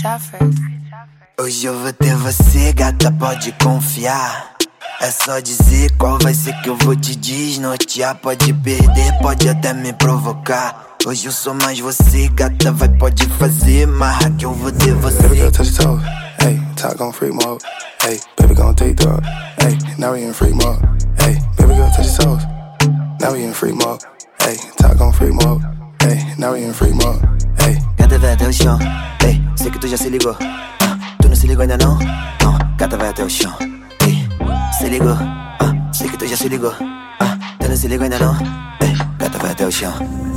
Hoje eu vou ter você, gata, pode confiar. É só dizer qual vai ser que eu vou te desnortear. Pode perder, pode até me provocar. Hoje eu sou mais você, gata, vai, pode fazer marra que eu vou ter você. Baby girl, touch your toes, hey, talk on free mode, hey, baby gon' take the, hey, now we in free mode, hey, baby girl, touch your toes, now we in free mode, hey, talk on free mode, hey, now we in free mode, hey. Gata vai até o chão, ei, sei que tu já se ligou, tu não se ligou ainda não? Não, gata vai até o chão, ei, se ligou, sei que tu já se ligou, tu não se ligou ainda não? Ei, gata vai até o chão,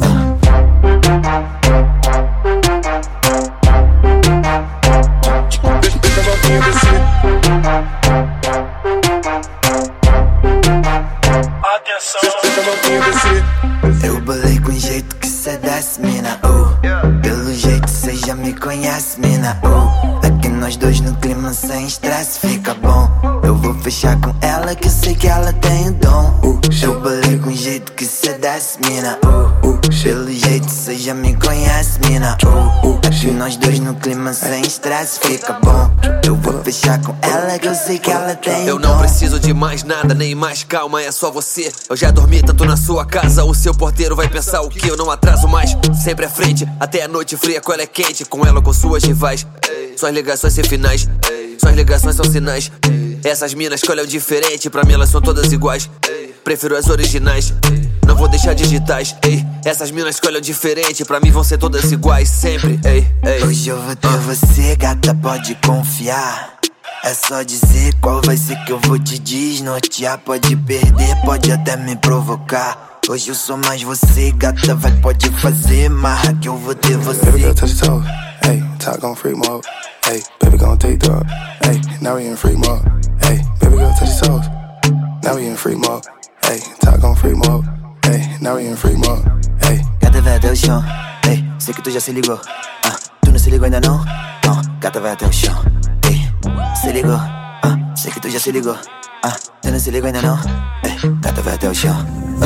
Eu bolei com jeito que cê desce, mina, pelo jeito cê já me conhece, mina, aqui nós dois no clima sem estresse fica bom. Eu vou fechar com ela que eu sei que ela tem o dom. Eu bolei com jeito que cê desce, mina, pelo jeito cê já me conhece, mina, aqui nós dois no clima sem estresse fica bom. Eu vou fechar com ela que eu sei que ela tem o dom. Eu não preciso de mais nada, nem mais calma, é só você. Eu já dormi tanto na sua casa, o seu porteiro vai pensar o que? Eu não atraso mais, sempre à frente, até a noite fria com ela é quente, com ela ou com suas rivais. Suas ligações sem finais, suas ligações são sinais. Essas minas que olham diferente, pra mim elas são todas iguais. Prefiro as originais, não vou deixar digitais, ei. Essas minas que olham diferente, pra mim vão ser todas iguais, sempre, ei, ei. Hoje eu vou ter você, gata, pode confiar. É só dizer qual vai ser que eu vou te desnortear. Pode perder, pode até me provocar. Hoje eu sou mais você, gata, vai, pode fazer marra que eu vou ter você. Baby girl, touch your toes, hey, talk on free mode, hey, baby gon' take the, hey, now we in free mode, hey, baby girl, touch your toes, now we in free mode, hey, talk on free mode, hey, now we in free mode, hey. Gata vai até o chão, ei, sei que tu já se ligou, tu não se ligou ainda não? Não, gata vai até o chão, ei, se ligou, sei que tu já se ligou, tu não se ligou ainda não? Ei, gata vai até o chão,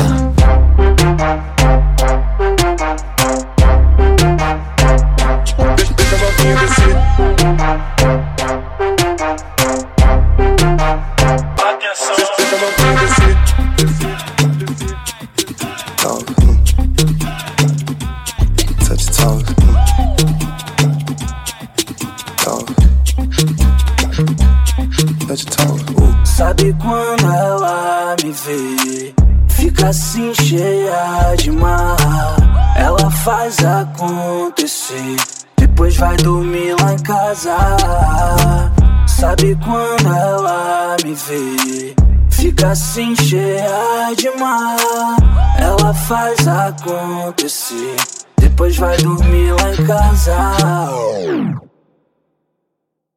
Sabe quando ela me vê, fica assim cheia de marra. Ela faz acontecer, depois vai dormir lá em casa. Sabe quando ela me vê, fica assim cheia de marra. Ela faz acontecer, depois vai dormir lá em casa.